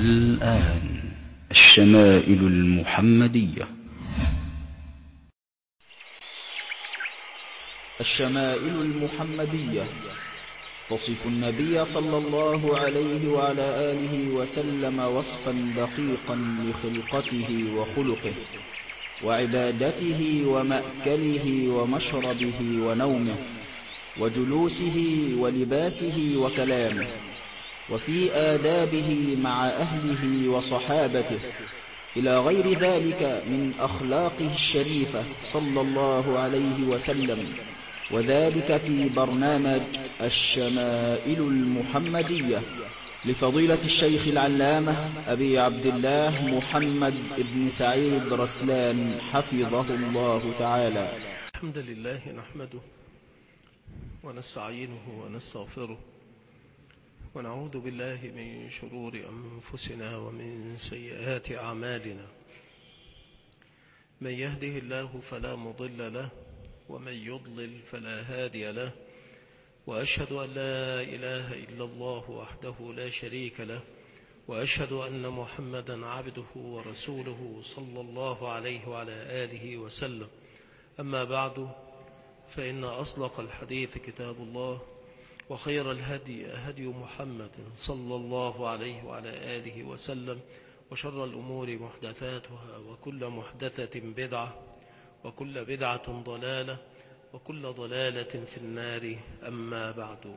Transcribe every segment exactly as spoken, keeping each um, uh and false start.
والآن الشمائل المحمدية. الشمائل المحمدية تصف النبي صلى الله عليه وعلى آله وسلم وصفا دقيقا لخلقته وخلقه وعبادته ومأكله ومشربه ونومه وجلوسه ولباسه وكلامه، وفي آدابه مع أهله وصحابته، إلى غير ذلك من أخلاقه الشريفة صلى الله عليه وسلم، وذلك في برنامج الشمائل المحمدية لفضيلة الشيخ العلامة أبي عبد الله محمد بن سعيد رسلان حفظه الله تعالى. الحمد لله نحمده ونستعينه ونستغفره ونعوذ بالله من شرور أنفسنا ومن سيئات أعمالنا، من يهده الله فلا مضل له ومن يضلل فلا هادي له، وأشهد أن لا إله إلا الله وحده لا شريك له، وأشهد أن محمدا عبده ورسوله صلى الله عليه وعلى آله وسلم. أما بعد، فإن أصدق الحديث كتاب الله، وخير الهدي هدي محمد صلى الله عليه وعلى آله وسلم، وشر الأمور محدثاتها، وكل محدثة بدعة، وكل بدعة ضلالة، وكل ضلالة في النار. أما بعد،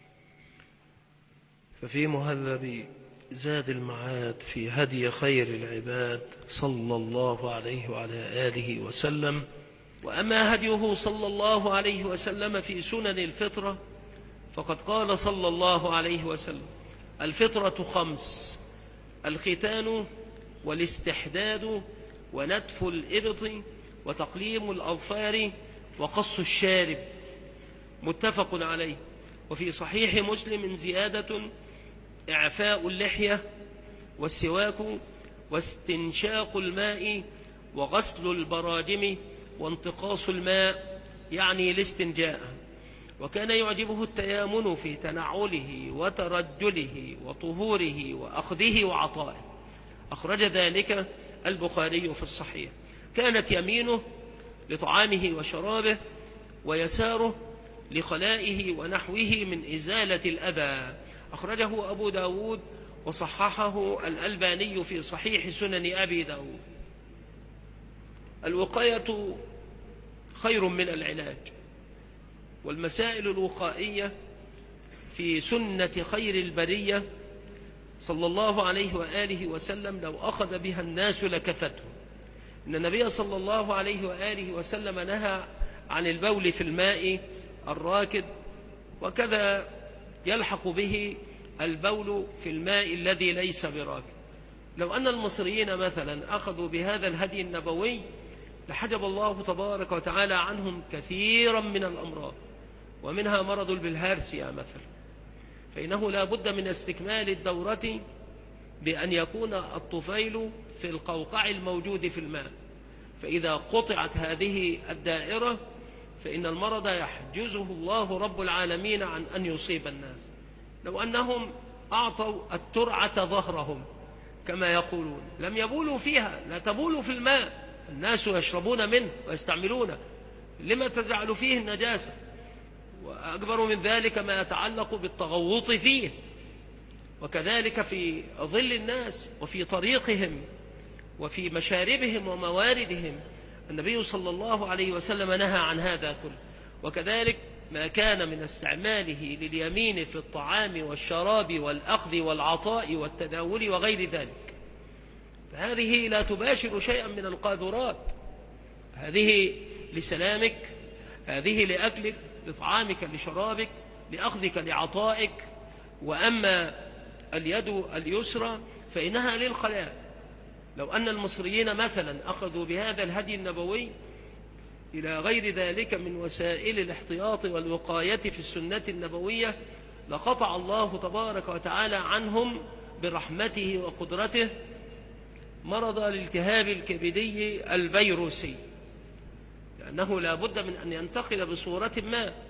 ففي مهذب زاد المعاد في هدي خير العباد صلى الله عليه وعلى آله وسلم. وأما هديه صلى الله عليه وسلم في سنن الفطرة، فقد قال صلى الله عليه وسلم: الفطرة خمس: الختان والاستحداد ونتف الإبط وتقليم الأظفار وقص الشارب. متفق عليه. وفي صحيح مسلم زيادة: إعفاء اللحية والسواك واستنشاق الماء وغسل البراجم وانتقاص الماء، يعني الاستنجاء. وكان يعجبه التيامن في تنعله وترجله وطهوره وأخذه وعطائه. أخرج ذلك البخاري في الصحيح. كانت يمينه لطعامه وشرابه، ويساره لخلائه ونحوه من إزالة الأذى. أخرجه أبو داود وصححه الألباني في صحيح سنن أبي داود. الوقاية خير من العلاج، والمسائل الوقائية في سنة خير البرية صلى الله عليه وآله وسلم لو أخذ بها الناس لكفتهم. إن النبي صلى الله عليه وآله وسلم نهى عن البول في الماء الراكد، وكذا يلحق به البول في الماء الذي ليس براكد. لو أن المصريين مثلا أخذوا بهذا الهدي النبوي لحجب الله تبارك وتعالى عنهم كثيرا من الأمراض، ومنها مرض البلهارسيا مثلا. فإنه لا بد من استكمال الدورة بأن يكون الطفيل في القوقع الموجود في الماء، فإذا قطعت هذه الدائرة فإن المرض يحجزه الله رب العالمين عن أن يصيب الناس. لو أنهم أعطوا الترعة ظهرهم كما يقولون، لم يبولوا فيها. لا تبولوا في الماء، الناس يشربون منه ويستعملونه، لما تجعل فيه النجاسة؟ وأكبر من ذلك ما يتعلق بالتغوط فيه، وكذلك في ظل الناس وفي طريقهم وفي مشاربهم ومواردهم. النبي صلى الله عليه وسلم نهى عن هذا كله. وكذلك ما كان من استعماله لليمين في الطعام والشراب والأخذ والعطاء والتناول وغير ذلك، فهذه لا تباشر شيئا من القاذورات. هذه لسلامك، هذه لأكلك، لطعامك، لشرابك، لأخذك، لعطائك. وأما اليد اليسرى فإنها للخلاء. لو أن المصريين مثلا أخذوا بهذا الهدي النبوي إلى غير ذلك من وسائل الاحتياط والوقاية في السنة النبوية، لقطع الله تبارك وتعالى عنهم برحمته وقدرته مرض الالتهاب الكبدي الفيروسي، لأنه لا بد من أن ينتقل بصورة ما.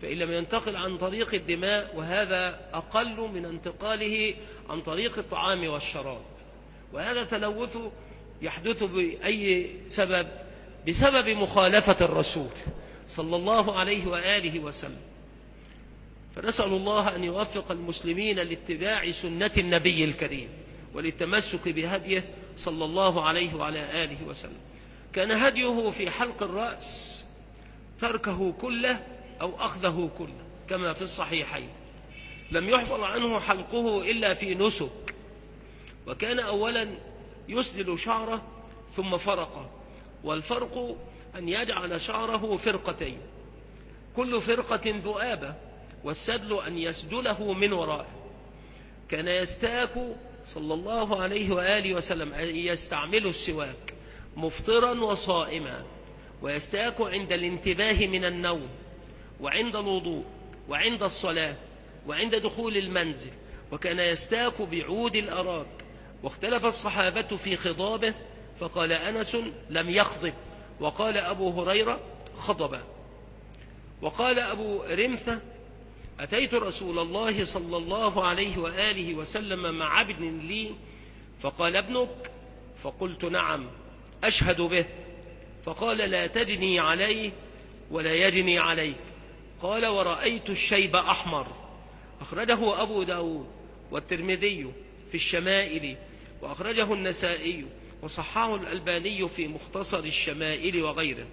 فإن لم ينتقل عن طريق الدماء، وهذا أقل من انتقاله عن طريق الطعام والشراب. وهذا تلوث يحدث بأي سبب؟ بسبب مخالفة الرسول صلى الله عليه وآله وسلم. فنسأل الله أن يوفق المسلمين لاتباع سنة النبي الكريم وللتمسك بهديه صلى الله عليه وعلى آله وسلم. كان هديه في حلق الرأس تركه كله أو أخذه كله كما في الصحيحين. لم يحفظ عنه حلقه إلا في نسك. وكان أولا يسدل شعره ثم فرقه، والفرق أن يجعل شعره فرقتين، كل فرقة ذؤابة، والسدل أن يسدله من ورائه. كان يستاك صلى الله عليه وآله وسلم أن يستعمل السواك مفطرا وصائما، ويستاك عند الانتباه من النوم، وعند الوضوء، وعند الصلاة، وعند دخول المنزل. وكان يستاك بعود الأراك. واختلف الصحابة في خضابه، فقال أنس لم يخضب، وقال أبو هريرة خضبا. وقال أبو رمثة أتيت رسول الله صلى الله عليه وآله وسلم مع ابن لي فقال ابنك؟ فقلت نعم أشهد به. فقال لا تجني عليه ولا يجني عليك. قال ورأيت الشيب أحمر. أخرجه أبو داود والترمذي في الشمائل، وأخرجه النسائي وصححه الألباني في مختصر الشمائل وغيره.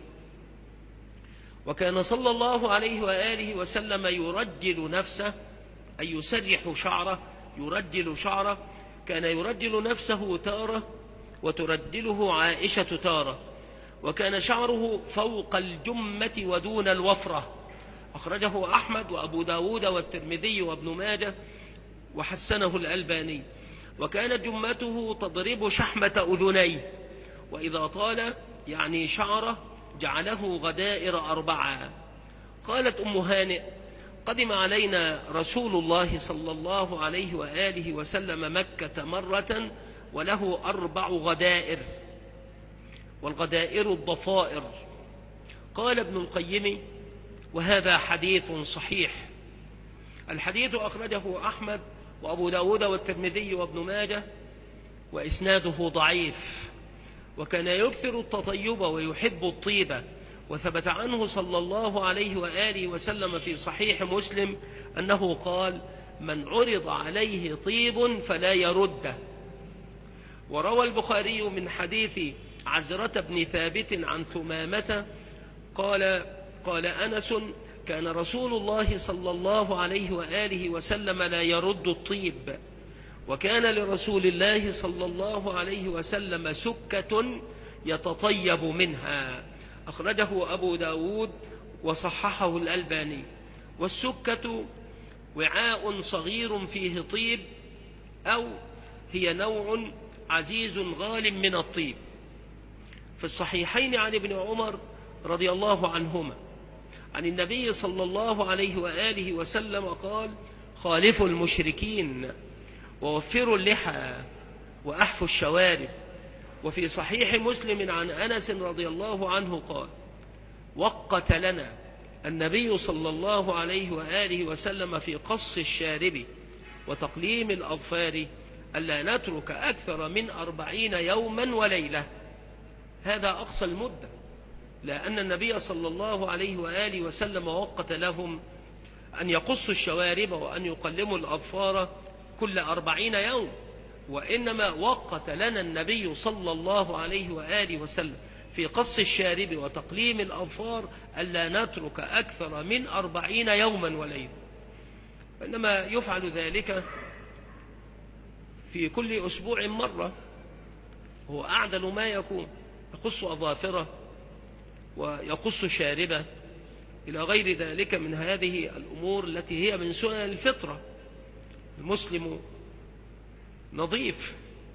وكان صلى الله عليه وآله وسلم يرجل نفسه، أي يسرح شعره، يرجل شعره. كان يرجل نفسه تارة وترجله عائشة تارة. وكان شعره فوق الجمة ودون الوفرة. أخرجه أحمد وأبو داود والترمذي وابن ماجه وحسنه الألباني. وكانت جمته تضرب شحمة أذنيه، وإذا طال يعني شعره جعله غدائر أربعة. قالت أم هانئ قدم علينا رسول الله صلى الله عليه وآله وسلم مكة مرة وله أربع غدائر، والغدائر الضفائر. قال ابن القيم وهذا حديث صحيح. الحديث أخرجه أحمد وأبو داود والترمذي وابن ماجه، وإسناده ضعيف. وكان يكثر التطيب ويحب الطيبة. وثبت عنه صلى الله عليه وآله وسلم في صحيح مسلم أنه قال من عرض عليه طيب فلا يرده. وروى البخاري من حديث عزرة بن ثابت عن ثمامة قال قال أنس كان رسول الله صلى الله عليه وآله وسلم لا يرد الطيب، وكان لرسول الله صلى الله عليه وسلم سكة يتطيب منها. أخرجه أبو داود وصححه الألباني. والسكة وعاء صغير فيه طيب، أو هي نوع عزيز غال من الطيب. في الصحيحين عن ابن عمر رضي الله عنهما عن النبي صلى الله عليه وآله وسلم قال خالفوا المشركين ووفروا اللحى وأحفوا الشوارب. وفي صحيح مسلم عن أنس رضي الله عنه قال وقت لنا النبي صلى الله عليه وآله وسلم في قص الشارب وتقليم الأظفار ألا نترك أكثر من أربعين يوما وليلة. هذا أقصى المدة، لأن النبي صلى الله عليه وآله وسلم وقت لهم أن يقصوا الشوارب وأن يقلموا الأظفار كل أربعين يوم. وإنما وقت لنا النبي صلى الله عليه وآله وسلم في قص الشارب وتقليم الأظفار ألا نترك أكثر من أربعين يوما وليلة. وإنما يفعل ذلك في كل أسبوع مرة، هو أعدل ما يكون، يقص أظافره ويقص شاربه إلى غير ذلك من هذه الأمور التي هي من سنن الفطرة. المسلم نظيف،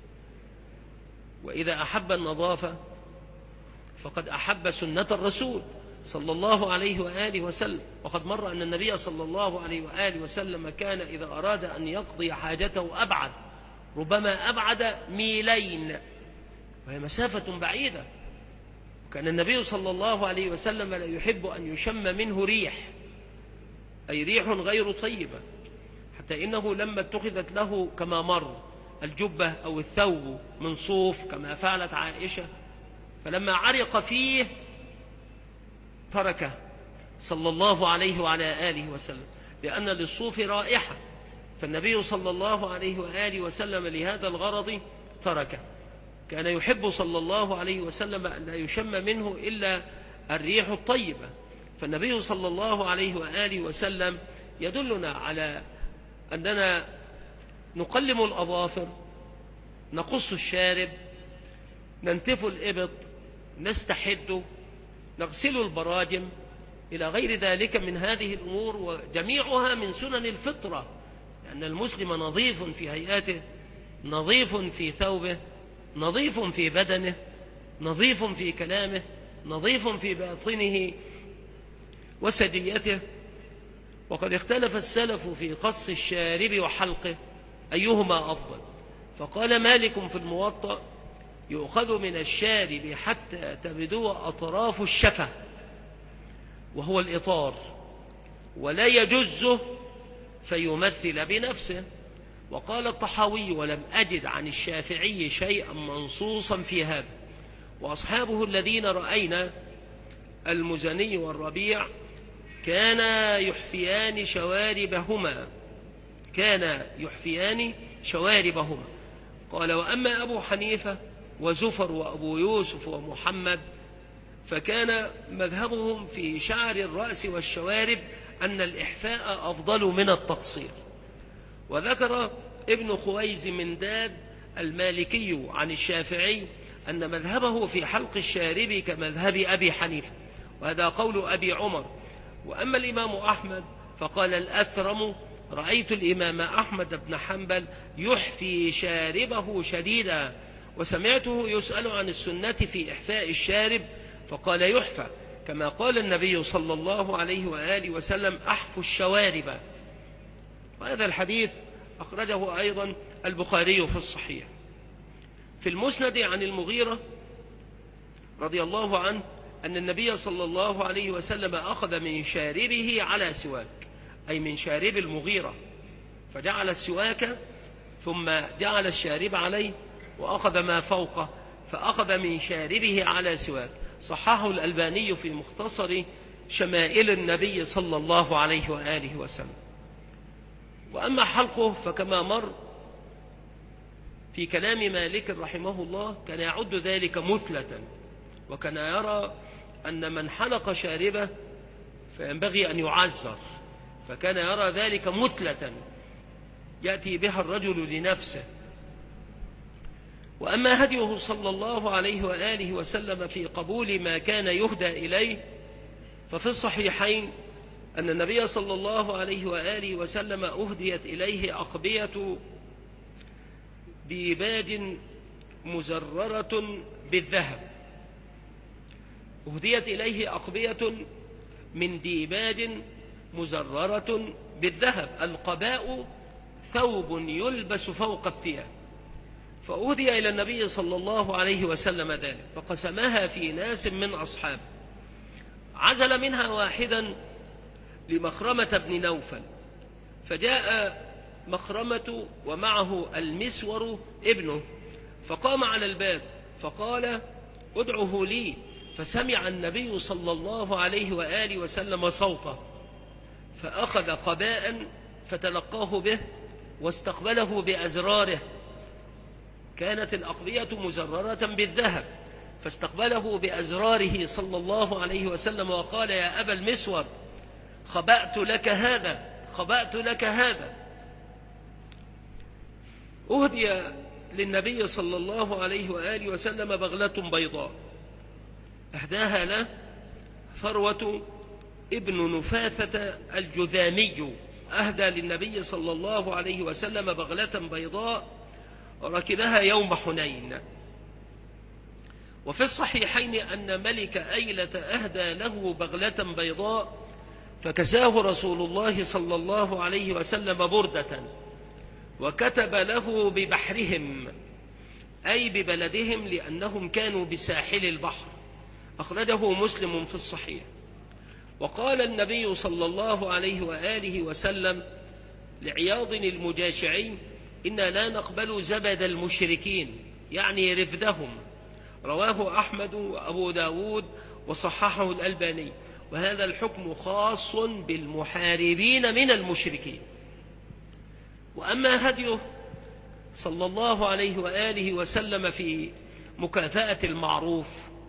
وإذا أحب النظافة فقد أحب سنة الرسول صلى الله عليه وآله وسلم. وقد مر أن النبي صلى الله عليه وآله وسلم كان إذا أراد أن يقضي حاجته أبعد، ربما أبعد ميلين، وهي مسافة بعيدة. كان النبي صلى الله عليه وسلم لا يحب أن يشم منه ريح، أي ريح غير طيبة، حتى إنه لما اتخذت له كما مر الجبة أو الثوب من صوف كما فعلت عائشة، فلما عرق فيه تركه صلى الله عليه وعلى آله وسلم، لأن للصوف رائحة، فالنبي صلى الله عليه وآله وسلم لهذا الغرض تركه. كان يحب صلى الله عليه وسلم أن لا يشم منه إلا الريح الطيبة، فالنبي صلى الله عليه وآله وسلم يدلنا على أننا نقلم الأظافر، نقص الشارب، ننتف الإبط، نستحد، نغسل البراجم، إلى غير ذلك من هذه الأمور، وجميعها من سنن الفطرة، لأن المسلم نظيف في هيئته، نظيف في ثوبه، نظيف في بدنه، نظيف في كلامه، نظيف في باطنه وسجيته. وقد اختلف السلف في قص الشارب وحلقه أيهما أفضل، فقال مالك في الموطأ: يؤخذ من الشارب حتى تبدو أطراف الشفة وهو الإطار، ولا يجزه فيمثل بنفسه. وقال الطحاوي: ولم أجد عن الشافعي شيئا منصوصا في هذا. وأصحابه الذين رأينا المزني والربيع كانا يحفيان شواربهما كان يحفيان شواربهما. قال: وأما أبو حنيفة وزفر وأبو يوسف ومحمد فكان مذهبهم في شعر الرأس والشوارب أن الإحفاء أفضل من التقصير. وذكر ابن خويز من داد المالكي عن الشافعي أن مذهبه في حلق الشارب كمذهب أبي حنيفة، وهذا قول أبي عمر. وأما الإمام أحمد فقال الأثرم: رأيت الإمام أحمد بن حنبل يحفي شاربه شديدا، وسمعته يسأل عن السنة في إحفاء الشارب فقال يحفى، كما قال النبي صلى الله عليه وآله وسلم: أحفوا الشوارب. وهذا الحديث أخرجه أيضا البخاري في الصحيح. في المسند عن المغيرة رضي الله عنه أن النبي صلى الله عليه وسلم أخذ من شاربه على سواك، أي من شارب المغيرة، فجعل السواك ثم جعل الشارب عليه وأخذ ما فوقه، فأخذ من شاربه على سواك. صححه الألباني في مختصر شمائل النبي صلى الله عليه وآله وسلم. وأما حلقه فكما مر في كلام مالك رحمه الله كان يعد ذلك مثلة، وكان يرى أن من حلق شاربه فينبغي أن يعزر، فكان يرى ذلك مثلة يأتي بها الرجل لنفسه. وأما هديه صلى الله عليه وآله وسلم في قبول ما كان يهدى إليه ففي الصحيحين أن النبي صلى الله عليه وآله وسلم أهديت إليه أقبية ديباج مزررة بالذهب، أهديت إليه أقبية من ديباج مزررة بالذهب. القباء ثوب يلبس فوق الثياب، فأهدي إلى النبي صلى الله عليه وسلم ذلك، فقسمها في ناس من أصحابه، عزل منها واحدا لمخرمة بن نوفل، فجاء مخرمة ومعه المسور ابنه، فقام على الباب فقال: ادعه لي، فسمع النبي صلى الله عليه وآله وسلم صوته، فأخذ قباء فتلقاه به واستقبله بأزراره، كانت الأقبية مزررة بالذهب، فاستقبله بأزراره صلى الله عليه وسلم وقال: يا أبا المسور، خبأت لك هذا خبأت لك هذا. أهدي للنبي صلى الله عليه وآله وسلم بغلة بيضاء أهداها له فروة ابن نفاثة الجذامي، أهدى للنبي صلى الله عليه وسلم بغلة بيضاء ركبها يوم حنين. وفي الصحيحين أن ملك أيلة أهدى له بغلة بيضاء فكساه رسول الله صلى الله عليه وسلم بردة، وكتب له ببحرهم أي ببلدهم، لأنهم كانوا بساحل البحر، أخرجه مسلم في الصحيح. وقال النبي صلى الله عليه وآله وسلم لعياض المجاشعين: إنا لا نقبل زبد المشركين، يعني رفدهم. رواه أحمد وأبو داود وصححه الألباني. وهذا الحكم خاص بالمحاربين من المشركين. وأما هديه صلى الله عليه وآله وسلم في مكافأة المعروف،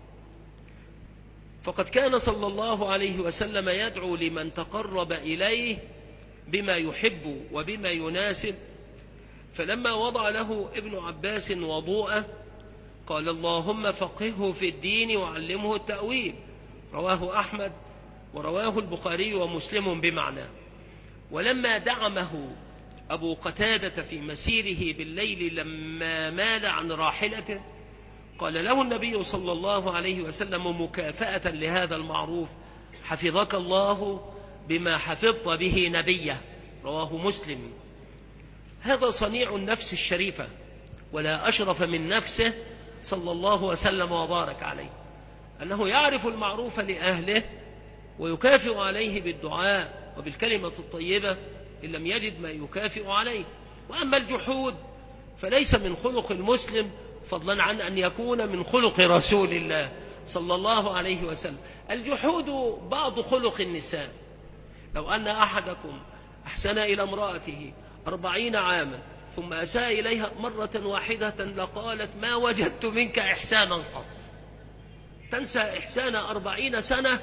فقد كان صلى الله عليه وسلم يدعو لمن تقرب إليه بما يحب وبما يناسب. فلما وضع له ابن عباس وضوءه قال: اللهم فقهه في الدين وعلمه التأويل. رواه أحمد ورواه البخاري ومسلم بمعنى. ولما دعمه أبو قتادة في مسيره بالليل لما مال عن راحلته قال له النبي صلى الله عليه وسلم مكافأة لهذا المعروف: حفظك الله بما حفظت به نبيه. رواه مسلم. هذا صنيع النفس الشريفة، ولا أشرف من نفسه صلى الله وسلم وبارك عليه، أنه يعرف المعروف لأهله ويكافئ عليه بالدعاء وبالكلمة الطيبة إن لم يجد ما يكافئ عليه. وأما الجحود فليس من خلق المسلم، فضلا عن أن يكون من خلق رسول الله صلى الله عليه وسلم. الجحود بعض خلق النساء. لو أن أحدكم أحسن إلى امرأته أربعين عاما ثم أساء إليها مرة واحدة لقالت: ما وجدت منك إحسانا قط. تنسى إحسان أربعين سنة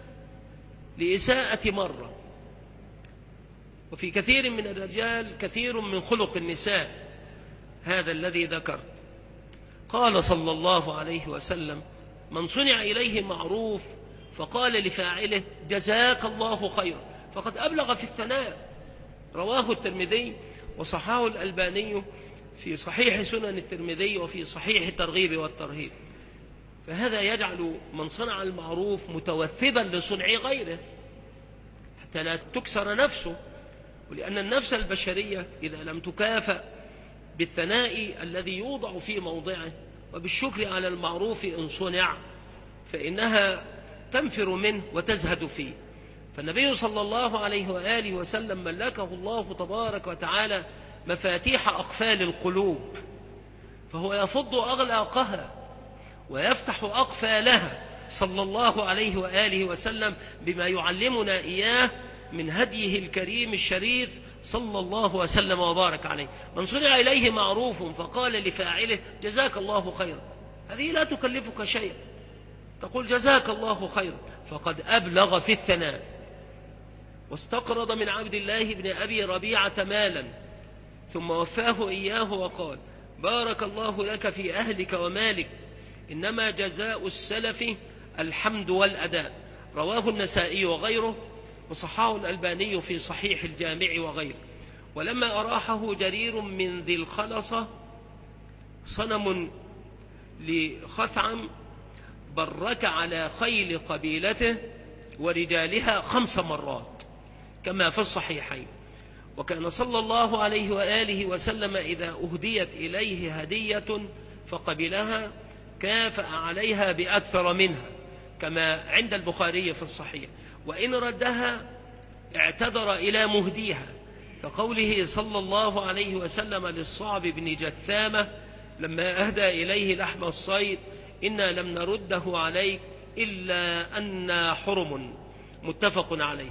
لإساءة مرة. وفي كثير من الرجال كثير من خلق النساء هذا الذي ذكرت. قال صلى الله عليه وسلم: من صنع إليه معروف فقال لفاعله: جزاك الله خيرا، فقد أبلغ في الثناء. رواه الترمذي وصححه الألباني في صحيح سنن الترمذي وفي صحيح الترغيب والترهيب. فهذا يجعل من صنع المعروف متوثبا لصنع غيره حتى لا تكسر نفسه. ولأن النفس البشرية إذا لم تكافأ بالثناء الذي يوضع في موضعه وبالشكر على المعروف إن صنع فإنها تنفر منه وتزهد فيه. فالنبي صلى الله عليه وآله وسلم ملكه الله تبارك وتعالى مفاتيح أقفال القلوب، فهو يفض أغلاقها ويفتح أقفالها صلى الله عليه وآله وسلم بما يعلمنا إياه من هديه الكريم الشريف صلى الله وسلم وبارك عليه. من صنع إليه معروف فقال لفاعله: جزاك الله خيرا، هذه لا تكلفك شيئا، تقول جزاك الله خيرا، فقد أبلغ في الثناء. واستقرض من عبد الله بن أبي ربيعة مالا ثم وفاه إياه وقال: بارك الله لك في أهلك ومالك، إنما جزاء السلف الحمد والأداء. رواه النسائي وغيره وصححه الألباني في صحيح الجامع وغيره. ولما أراحه جرير من ذي الخلصة صنم لخثعم برك على خيل قبيلته ورجالها خمس مرات كما في الصحيحين. وكان صلى الله عليه وآله وسلم إذا أهديت إليه هدية فقبلها كافأ عليها بأكثر منها كما عند البخاري في الصحيح، وإن ردها اعتذر إلى مهديها، كقوله صلى الله عليه وسلم للصعب بن جثامة لما أهدى إليه لحم الصيد: إنا لم نرده عليك إلا أنا حرم. متفق عليه.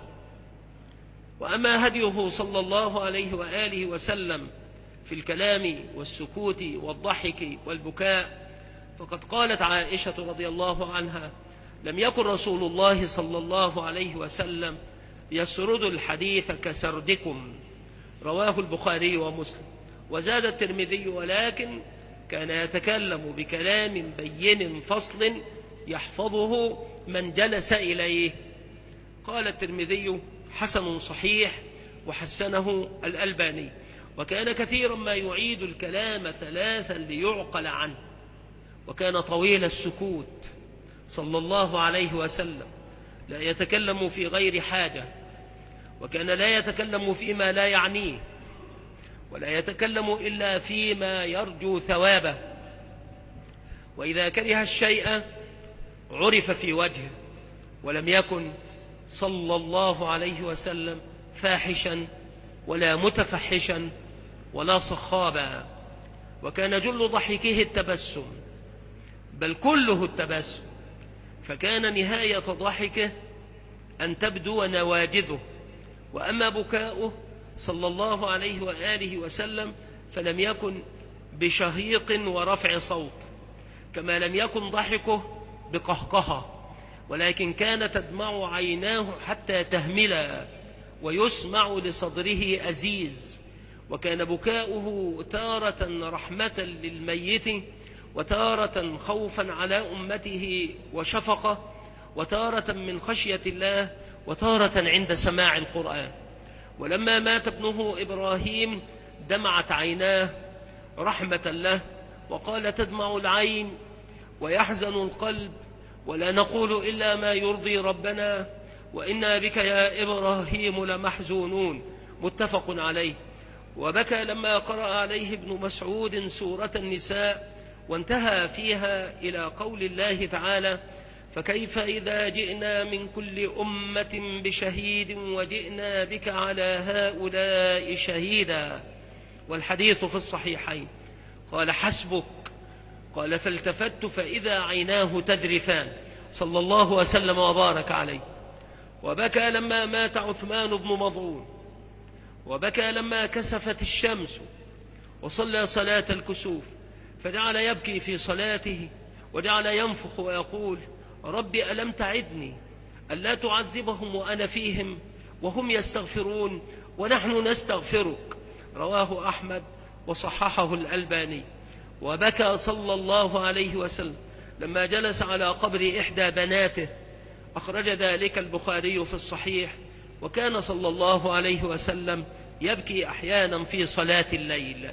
وأما هديه صلى الله عليه وآله وسلم في الكلام والسكوت والضحك والبكاء، فقد قالت عائشة رضي الله عنها: لم يكن رسول الله صلى الله عليه وسلم يسرد الحديث كسردكم. رواه البخاري ومسلم. وزاد الترمذي: ولكن كان يتكلم بكلام بين فصل يحفظه من جلس إليه. قال الترمذي: حسن صحيح، وحسنه الألباني. وكان كثيرا ما يعيد الكلام ثلاثا ليعقل عنه. وكان طويل السكوت صلى الله عليه وسلم، لا يتكلم في غير حاجة، وكان لا يتكلم فيما لا يعنيه، ولا يتكلم إلا فيما يرجو ثوابه. وإذا كره الشيء عرف في وجهه، ولم يكن صلى الله عليه وسلم فاحشا ولا متفحشا ولا صخابا، وكان جل ضحكه التبسم، بل كله التبسم، فكان نهاية ضحكه أن تبدو نواجذه. وأما بكاؤه صلى الله عليه وآله وسلم فلم يكن بشهيق ورفع صوت، كما لم يكن ضحكه بقهقهة، ولكن كان تدمع عيناه حتى تهملا ويسمع لصدره أزيز. وكان بكاؤه تارة رحمة للميت، وتارة خوفا على أمته وشفقة، وتارة من خشية الله، وتارة عند سماع القرآن. ولما مات ابنه إبراهيم دمعت عيناه رحمة له، وقال: تدمع العين ويحزن القلب، ولا نقول إلا ما يرضي ربنا، وإنا بك يا إبراهيم لمحزونون، متفق عليه. وبكى لما قرأ عليه ابن مسعود سورة النساء، وانتهى فيها إلى قول الله تعالى: فكيف إذا جئنا من كل أمة بشهيد وجئنا بك على هؤلاء شهيدا. والحديث في الصحيحين. قال: حسبك. قال: فالتفت فإذا عيناه تذرفان، صلى الله وسلم وبارك عليه. وبكى لما مات عثمان بن مظعون، وبكى لما كسفت الشمس وصلى صلاة الكسوف، فجعل يبكي في صلاته، وجعل ينفخ ويقول: رب ألم تعدني ألا تعذبهم وأنا فيهم وهم يستغفرون ونحن نستغفرك. رواه أحمد وصححه الألباني. وبكى صلى الله عليه وسلم لما جلس على قبر إحدى بناته، أخرج ذلك البخاري في الصحيح. وكان صلى الله عليه وسلم يبكي أحيانا في صلاة الليل.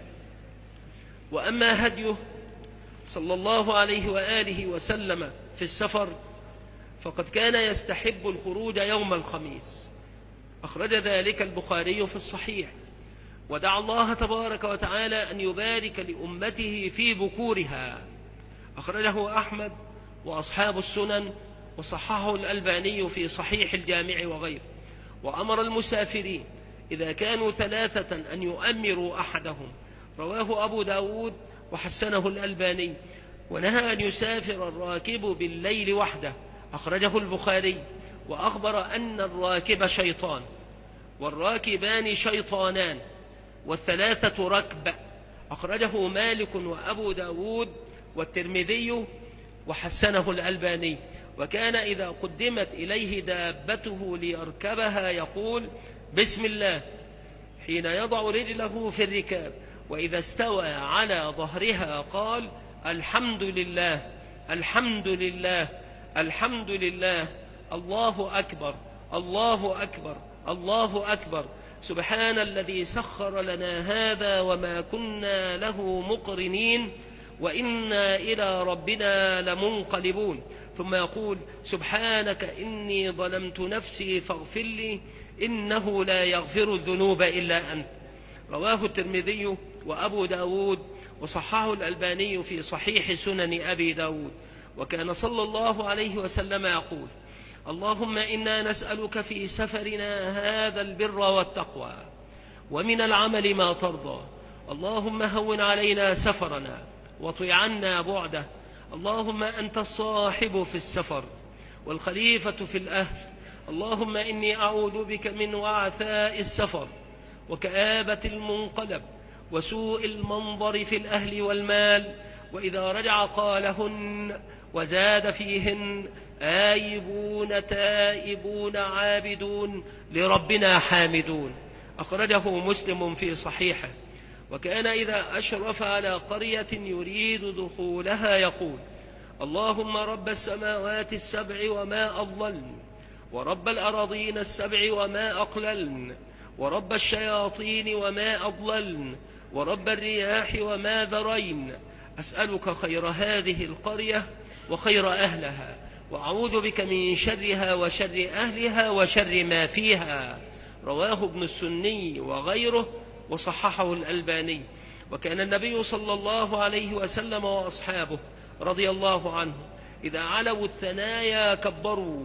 وأما هديه صلى الله عليه وآله وسلم في السفر فقد كان يستحب الخروج يوم الخميس، أخرج ذلك البخاري في الصحيح. ودعا الله تبارك وتعالى أن يبارك لأمته في بكورها، أخرجه أحمد وأصحاب السنن، وصححه الألباني في صحيح الجامع وغيره. وأمر المسافرين إذا كانوا ثلاثة أن يؤمروا أحدهم، رواه أبو داود وحسنه الألباني. ونهى أن يسافر الراكب بالليل وحده، أخرجه البخاري. وأخبر أن الراكب شيطان، والراكبان شيطانان، والثلاثة ركب، أخرجه مالك وأبو داود والترمذي وحسنه الألباني. وكان إذا قدمت إليه دابته ليركبها يقول: بسم الله، حين يضع رجله في الركاب، وإذا استوى على ظهرها قال: الحمد لله الحمد لله الحمد لله، الله أكبر الله أكبر الله أكبر، سبحان الذي سخر لنا هذا وما كنا له مقرنين وإنا إلى ربنا لمنقلبون. ثم يقول: سبحانك إني ظلمت نفسي فاغفر لي إنه لا يغفر الذنوب إلا أنت. رواه الترمذي وأبو داود وصححه الألباني في صحيح سنن أبي داود. وكان صلى الله عليه وسلم يقول: اللهم إنا نسألك في سفرنا هذا البر والتقوى ومن العمل ما ترضى، اللهم هون علينا سفرنا واطوي عنا بعده، اللهم أنت الصاحب في السفر والخليفة في الأهل، اللهم إني أعوذ بك من وعثاء السفر وكآبة المنقلب وسوء المنظر في الأهل والمال. وإذا رجع قالهن وزاد فيهن: آيبون تائبون عابدون لربنا حامدون، أخرجه مسلم في صحيحه. وكان إذا أشرف على قرية يريد دخولها يقول: اللهم رب السماوات السبع وما أضللن، ورب الأراضين السبع وما أقللن، ورب الشياطين وما أضللن، ورب الرياح وما ذرين، أسألك خير هذه القرية وخير أهلها، وأعوذ بك من شرها وشر أهلها وشر ما فيها. رواه ابن السني وغيره وصححه الألباني. وكان النبي صلى الله عليه وسلم وأصحابه رضي الله عنه إذا علوا الثنايا كبروا،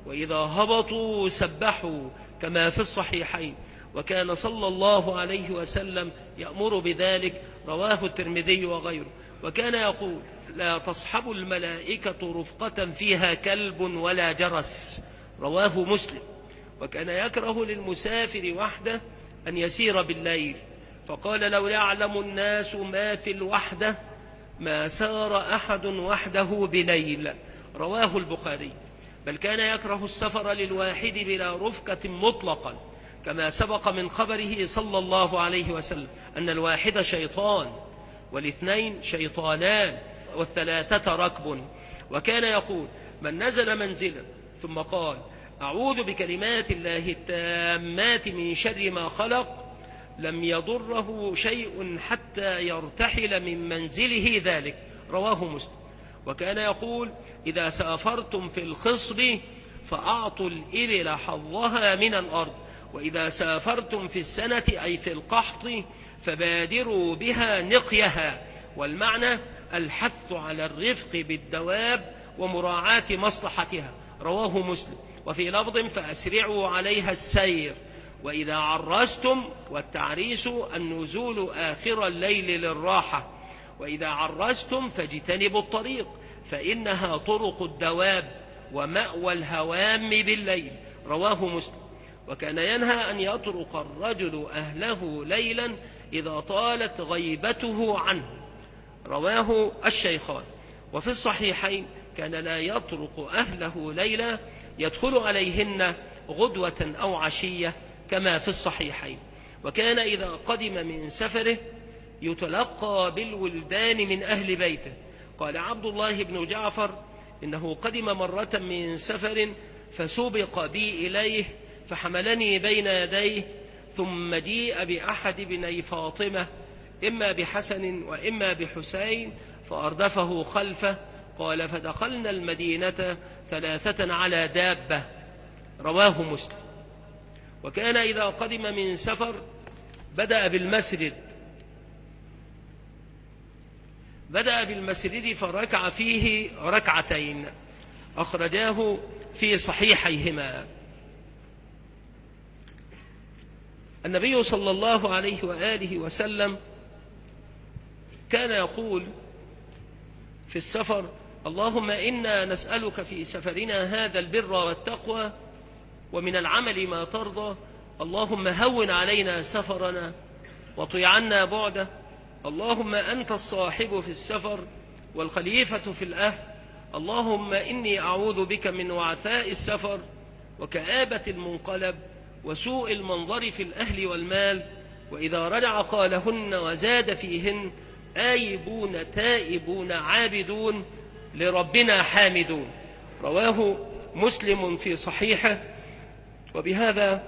وإذا هبطوا سبحوا كما في الصحيحين، وكان صلى الله عليه وسلم يأمر بذلك، رواه الترمذي وغيره. وكان يقول: لا تصحب الملائكة رفقة فيها كلب ولا جرس، رواه مسلم. وكان يكره للمسافر وحده أن يسير بالليل، فقال: لو يعلم الناس ما في الوحدة ما سار أحد وحده بليل، رواه البخاري. بل كان يكره السفر للواحد بلا رفقة مطلقا، كما سبق من خبره صلى الله عليه وسلم أن الواحد شيطان، والاثنين شيطانان، والثلاثة ركب. وكان يقول: من نزل منزلا ثم قال: أعوذ بكلمات الله التامات من شر ما خلق، لم يضره شيء حتى يرتحل من منزله ذلك، رواه مسلم. وكان يقول: إذا سافرتم في الخصب فأعطوا الإبل حظها من الأرض، وإذا سافرتم في السنة أي في القحط فبادروا بها نقيها. والمعنى الحث على الرفق بالدواب ومراعاة مصلحتها، رواه مسلم. وفي لفظ: فأسرعوا عليها السير. وإذا عرستم، والتعريس النزول آخر الليل للراحة، وإذا عرستم فاجتنبوا الطريق فإنها طرق الدواب ومأوى الهوام بالليل، رواه مسلم. وكان ينهى أن يطرق الرجل أهله ليلا إذا طالت غيبته عنه، رواه الشيخان. وفي الصحيحين كان لا يطرق أهله ليلا يدخل عليهن غدوة أو عشية، كما في الصحيحين. وكان إذا قدم من سفره يتلقى بالولدان من أهل بيته. قال عبد الله بن جعفر: إنه قدم مرة من سفر فسبق بي إليه فحملني بين يديه، ثم جيء بأحد بني فاطمة إما بحسن وإما بحسين فأردفه خلفه. قال: فدخلنا المدينة ثلاثة على دابة، رواه مسلم. وكان إذا قدم من سفر بدأ بالمسجد بدأ بالمسجد فركع فيه ركعتين، أخرجاه في صحيحيهما. النبي صلى الله عليه وآله وسلم كان يقول في السفر: اللهم إنا نسألك في سفرنا هذا البر والتقوى ومن العمل ما ترضى، اللهم هون علينا سفرنا وطي عنا بعده، اللهم أنت الصاحب في السفر والخليفة في الأهل، اللهم إني أعوذ بك من وعثاء السفر وكآبة المنقلب وسوء المنظر في الأهل والمال. وإذا رجع قالهن وزاد فيهن: آيبون تائبون عابدون لربنا حامدون، رواه مسلم في صحيحه. وبهذا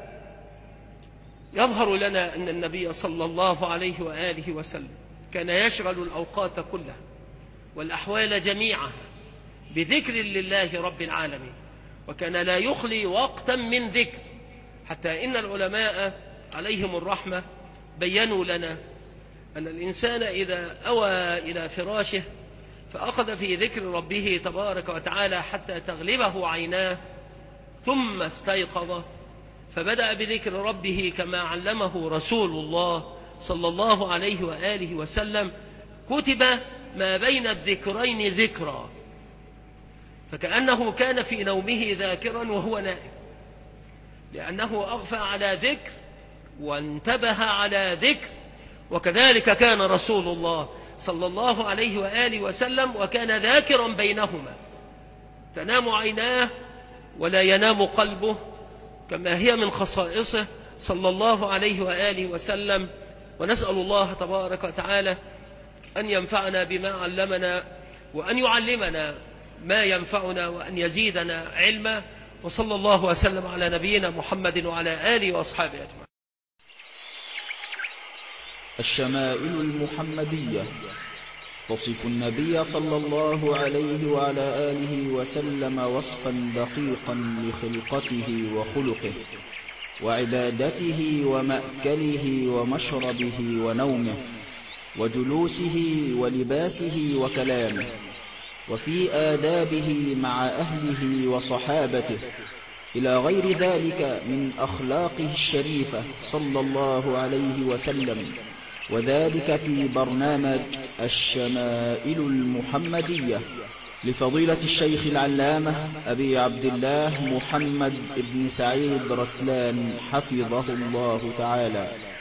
يظهر لنا أن النبي صلى الله عليه وآله وسلم كان يشغل الأوقات كلها والأحوال جميعها بذكر لله رب العالمين، وكان لا يخلي وقتا من ذكر، حتى إن العلماء عليهم الرحمة بيّنوا لنا أن الإنسان إذا أوى إلى فراشه فأخذ في ذكر ربه تبارك وتعالى حتى تغلبه عيناه، ثم استيقظ فبدأ بذكر ربه كما علمه رسول الله صلى الله عليه وآله وسلم، كتب ما بين الذكرين ذكرا، فكأنه كان في نومه ذاكرا وهو نائم، لأنه أغفى على ذكر وانتبه على ذكر. وكذلك كان رسول الله صلى الله عليه وآله وسلم، وكان ذاكرا بينهما، تنام عيناه ولا ينام قلبه، كما هي من خصائصه صلى الله عليه وآله وسلم. ونسأل الله تبارك وتعالى أن ينفعنا بما علمنا، وأن يعلمنا ما ينفعنا، وأن يزيدنا علما. وصلى الله وسلم على نبينا محمد وعلى آله وأصحابه أجمعين. الشمائل المحمدية تصف النبي صلى الله عليه وعلى آله وسلم وصفا دقيقا لخلقته وخلقه وعبادته ومأكله ومشربه ونومه وجلوسه ولباسه وكلامه، وفي آدابه مع أهله وصحابته، إلى غير ذلك من أخلاقه الشريفة صلى الله عليه وسلم، وذلك في برنامج الشمائل المحمدية لفضيلة الشيخ العلامة أبي عبد الله محمد بن سعيد رسلان حفظه الله تعالى.